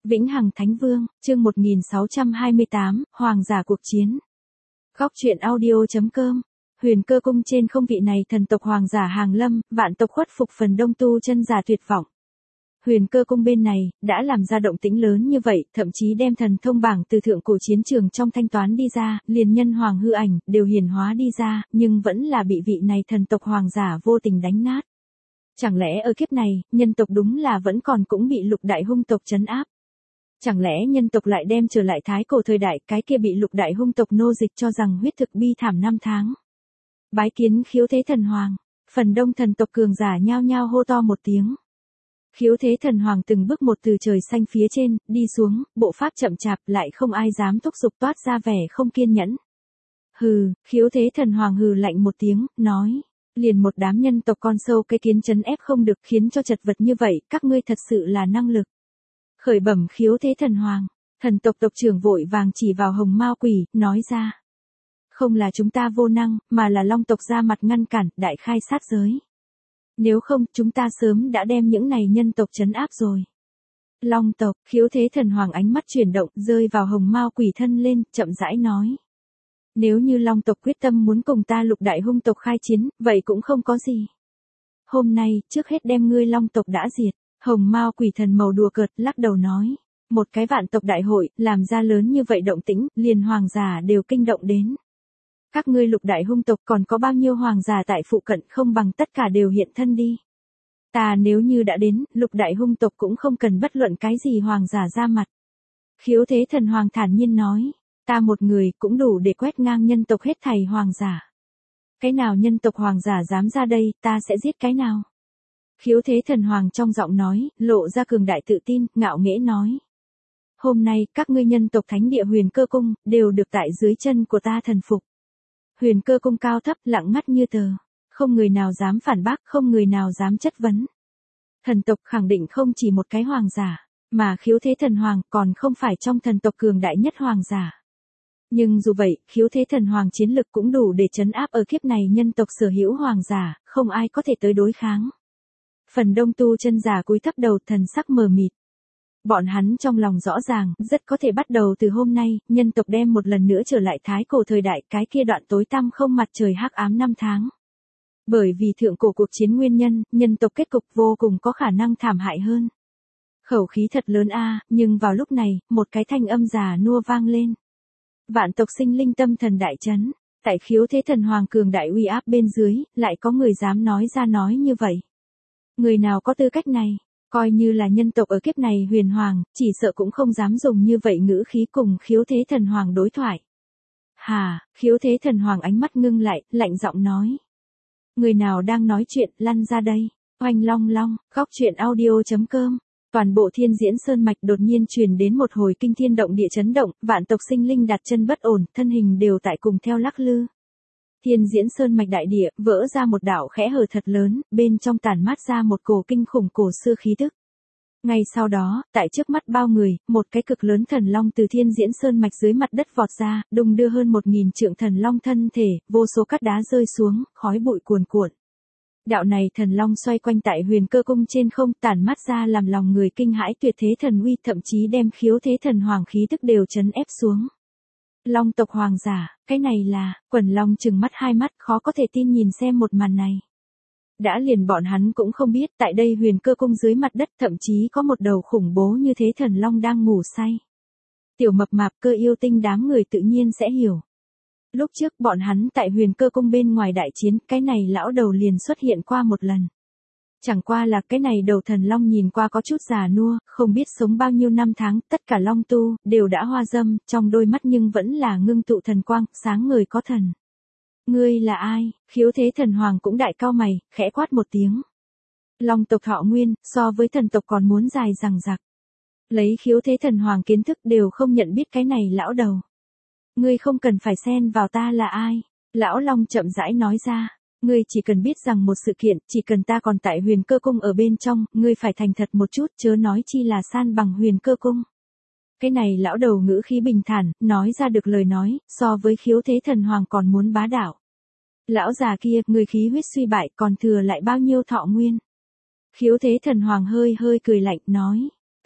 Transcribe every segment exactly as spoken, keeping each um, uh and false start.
Vĩnh Hằng Thánh Vương, chương một nghìn sáu trăm hai mươi tám, Hoàng giả cuộc chiến. Góc truyện audio chấm com. Huyền Cơ Cung trên không, vị này thần tộc hoàng giả hàng lâm, vạn tộc khuất phục, phần đông tu chân giả tuyệt vọng. Huyền Cơ Cung bên này, đã làm ra động tĩnh lớn như vậy, thậm chí đem thần thông bảng từ thượng cổ chiến trường trong thanh toán đi ra, liền nhân hoàng hư ảnh, đều hiển hóa đi ra, nhưng vẫn là bị vị này thần tộc hoàng giả vô tình đánh nát. Chẳng lẽ ở kiếp này, nhân tộc đúng là vẫn còn cũng bị lục đại hung tộc trấn áp? Chẳng lẽ nhân tộc lại đem trở lại thái cổ thời đại, cái kia bị lục đại hung tộc nô dịch cho rằng huyết thực bi thảm năm tháng? Bái kiến khiếu thế thần hoàng, phần đông thần tộc cường giả nhao nhao hô to một tiếng. Khiếu thế thần hoàng từng bước một từ trời xanh phía trên, đi xuống, bộ pháp chậm chạp, lại không ai dám thúc giục, toát ra vẻ không kiên nhẫn. Hừ, khiếu thế thần hoàng hừ lạnh một tiếng, nói. Liền một đám nhân tộc con sâu cái kiến trấn ép không được, khiến cho chật vật như vậy, các ngươi thật sự là năng lực. Khởi bẩm khiếu thế thần hoàng, thần tộc tộc trưởng vội vàng chỉ vào hồng mao quỷ, nói ra. Không là chúng ta vô năng, mà là long tộc ra mặt ngăn cản, đại khai sát giới. Nếu không, chúng ta sớm đã đem những này nhân tộc trấn áp rồi. Long tộc, khiếu thế thần hoàng ánh mắt chuyển động, rơi vào hồng mao quỷ thân lên, chậm rãi nói. Nếu như long tộc quyết tâm muốn cùng ta lục đại hung tộc khai chiến, vậy cũng không có gì. Hôm nay, trước hết đem ngươi long tộc đã diệt. Hồng mao quỷ thần màu đùa cợt, lắc đầu nói. Một cái vạn tộc đại hội, làm ra lớn như vậy động tĩnh, liền hoàng giả đều kinh động đến. Các ngươi lục đại hung tộc còn có bao nhiêu hoàng giả tại phụ cận, không bằng tất cả đều hiện thân đi. Ta nếu như đã đến, lục đại hung tộc cũng không cần bất luận cái gì hoàng giả ra mặt. Khiếu thế thần hoàng thản nhiên nói. Ta một người cũng đủ để quét ngang nhân tộc hết thảy hoàng giả. Cái nào nhân tộc hoàng giả dám ra đây, ta sẽ giết cái nào. Khiếu thế thần hoàng trong giọng nói, lộ ra cường đại tự tin, ngạo nghễ nói. Hôm nay, các ngươi nhân tộc thánh địa Huyền Cơ Cung, đều được tại dưới chân của ta thần phục. Huyền Cơ Cung cao thấp, lặng ngắt như tờ. Không người nào dám phản bác, không người nào dám chất vấn. Thần tộc khẳng định không chỉ một cái hoàng giả, mà khiếu thế thần hoàng còn không phải trong thần tộc cường đại nhất hoàng giả. Nhưng dù vậy, khiếu thế thần hoàng chiến lực cũng đủ để trấn áp ở kiếp này nhân tộc sở hữu hoàng giả, không ai có thể tới đối kháng. Phần đông tu chân giả cúi thấp đầu, thần sắc mờ mịt. Bọn hắn trong lòng rõ ràng, rất có thể bắt đầu từ hôm nay, nhân tộc đem một lần nữa trở lại thái cổ thời đại, cái kia đoạn tối tăm không mặt trời hắc ám năm tháng. Bởi vì thượng cổ cuộc chiến nguyên nhân, nhân tộc kết cục vô cùng có khả năng thảm hại hơn. Khẩu khí thật lớn a, nhưng vào lúc này, một cái thanh âm già nua vang lên. Vạn tộc sinh linh tâm thần đại chấn, tại khiếu thế thần hoàng cường đại uy áp bên dưới, lại có người dám nói ra nói như vậy. Người nào có tư cách này, coi như là nhân tộc ở kiếp này huyền hoàng, chỉ sợ cũng không dám dùng như vậy ngữ khí cùng khiếu thế thần hoàng đối thoại. Hà, khiếu thế thần hoàng ánh mắt ngưng lại, lạnh giọng nói. Người nào đang nói chuyện, lăn ra đây. Oanh long long, góc truyện audio chấm com. Toàn bộ Thiên Diễn Sơn Mạch đột nhiên truyền đến một hồi kinh thiên động địa chấn động, vạn tộc sinh linh đặt chân bất ổn, thân hình đều tại cùng theo lắc lư. Thiên Diễn Sơn Mạch đại địa, vỡ ra một đạo khẽ hở thật lớn, bên trong tản mát ra một cổ kinh khủng cổ xưa khí tức. Ngay sau đó, tại trước mắt bao người, một cái cực lớn thần long từ Thiên Diễn Sơn Mạch dưới mặt đất vọt ra, đùng đưa hơn một nghìn trượng thần long thân thể, vô số cát đá rơi xuống, khói bụi cuồn cuộn. Đạo này thần long xoay quanh tại Huyền Cơ Cung trên không, tản mát ra làm lòng người kinh hãi tuyệt thế thần uy, thậm chí đem khiếu thế thần hoàng khí tức đều trấn ép xuống. Long tộc hoàng giả, cái này là, quần long trừng mắt hai mắt, khó có thể tin nhìn xem một màn này. Đã liền bọn hắn cũng không biết, tại đây Huyền Cơ Cung dưới mặt đất thậm chí có một đầu khủng bố như thế thần long đang ngủ say. Tiểu mập mạp cơ yêu tinh đám người tự nhiên sẽ hiểu. Lúc trước bọn hắn tại Huyền Cơ Cung bên ngoài đại chiến, cái này lão đầu liền xuất hiện qua một lần. Chẳng qua là cái này đầu thần long nhìn qua có chút già nua, không biết sống bao nhiêu năm tháng, tất cả long tu, đều đã hoa dâm, trong đôi mắt nhưng vẫn là ngưng tụ thần quang, sáng ngời có thần. Ngươi là ai? Khiếu thế thần hoàng cũng đại cao mày, khẽ quát một tiếng. Long tộc thọ nguyên, so với thần tộc còn muốn dài rằng rạc. Lấy khiếu thế thần hoàng kiến thức đều không nhận biết cái này lão đầu. Ngươi không cần phải xen vào ta là ai. Lão Long chậm rãi nói ra. Ngươi chỉ cần biết rằng một sự kiện, chỉ cần ta còn tại Huyền Cơ Cung ở bên trong, ngươi phải thành thật một chút, chớ nói chi là san bằng Huyền Cơ Cung. Cái này lão đầu ngữ khí bình thản, nói ra được lời nói, so với khiếu thế thần hoàng còn muốn bá đạo. Lão già kia, người khí huyết suy bại, còn thừa lại bao nhiêu thọ nguyên. Khiếu thế thần hoàng hơi hơi cười lạnh, nói.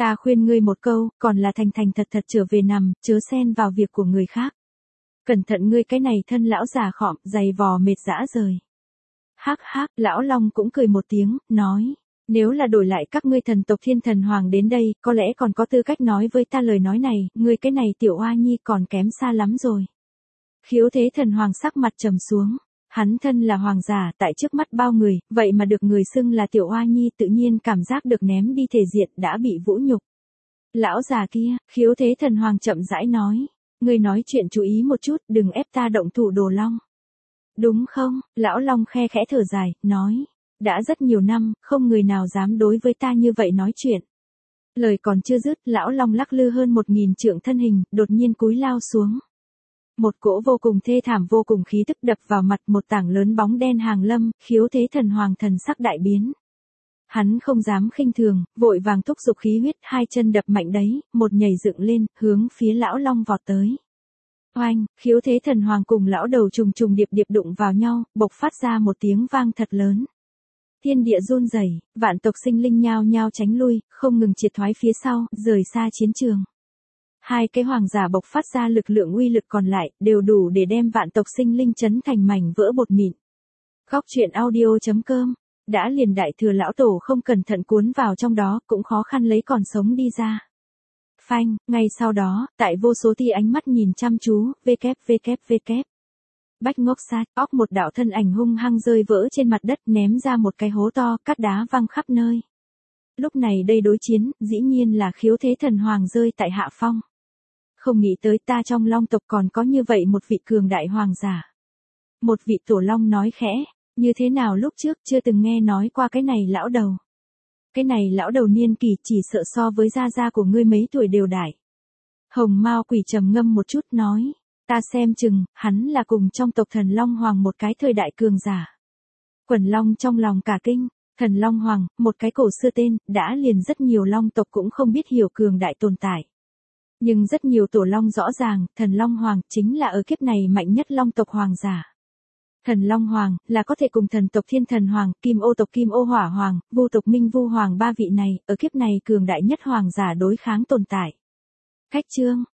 Ta khuyên ngươi một câu, còn là thành thành thật thật trở về nằm, chớ xen vào việc của người khác. Cẩn thận ngươi cái này thân lão già khọm, dày vò mệt dã rời. Hắc hắc, lão Long cũng cười một tiếng, nói. Nếu là đổi lại các ngươi thần tộc thiên thần hoàng đến đây, có lẽ còn có tư cách nói với ta lời nói này, ngươi cái này tiểu oa nhi còn kém xa lắm rồi. Khiếu thế thần hoàng sắc mặt trầm xuống. Hắn thân là hoàng giả tại trước mắt bao người, vậy mà được người xưng là tiểu oa nhi tự nhiên cảm giác được ném đi thể diện đã bị vũ nhục. Lão già kia, khiếu thế thần hoàng chậm rãi nói. Ngươi nói chuyện chú ý một chút, đừng ép ta động thủ Đồ Long. Đúng không? Lão Long khe khẽ thở dài, nói. Đã rất nhiều năm, không người nào dám đối với ta như vậy nói chuyện. Lời còn chưa dứt, lão Long lắc lư hơn một nghìn trượng thân hình, đột nhiên cúi lao xuống. Một cỗ vô cùng thê thảm vô cùng khí tức đập vào mặt một tảng lớn bóng đen hàng lâm, khiếu thế thần hoàng thần sắc đại biến. Hắn không dám khinh thường, vội vàng thúc giục khí huyết, hai chân đập mạnh đấy, một nhảy dựng lên, hướng phía lão Long vọt tới. Oanh, khiếu thế thần hoàng cùng lão đầu trùng trùng điệp điệp đụng vào nhau, bộc phát ra một tiếng vang thật lớn. Thiên địa run rẩy, vạn tộc sinh linh nhao nhao tránh lui, không ngừng triệt thoái phía sau, rời xa chiến trường. Hai cái hoàng giả bộc phát ra lực lượng uy lực còn lại, đều đủ để đem vạn tộc sinh linh chấn thành mảnh vỡ bột mịn. Góc truyện audio chấm com, đã liền đại thừa lão tổ không cẩn thận cuốn vào trong đó, cũng khó khăn lấy còn sống đi ra. Phanh, ngay sau đó, tại vô số tia ánh mắt nhìn chăm chú, vkvkvk. Bách ngốc sát, óc một đạo thân ảnh hung hăng rơi vỡ trên mặt đất ném ra một cái hố to, cát đá văng khắp nơi. Lúc này đây đối chiến, dĩ nhiên là khiếu thế thần hoàng rơi tại hạ phong. Không nghĩ tới ta trong Long tộc còn có như vậy một vị cường đại hoàng giả. Một vị tổ Long nói khẽ, như thế nào lúc trước chưa từng nghe nói qua cái này lão đầu. Cái này lão đầu niên kỳ chỉ sợ so với gia gia của ngươi mấy tuổi đều đại. Hồng Mao quỷ trầm ngâm một chút nói. Ta xem chừng, hắn là cùng trong tộc thần Long Hoàng một cái thời đại cường giả. Quần Long trong lòng cả kinh, thần Long Hoàng, một cái cổ xưa tên, đã liền rất nhiều Long tộc cũng không biết hiểu cường đại tồn tại. Nhưng rất nhiều tổ Long rõ ràng, thần Long Hoàng chính là ở kiếp này mạnh nhất Long tộc hoàng giả. Thần Long Hoàng, là có thể cùng thần tộc Thiên Thần Hoàng, Kim Ô tộc Kim Ô Hỏa Hoàng, Vu tộc Minh Vu Hoàng ba vị này, ở kiếp này cường đại nhất hoàng giả đối kháng tồn tại. Khách chương.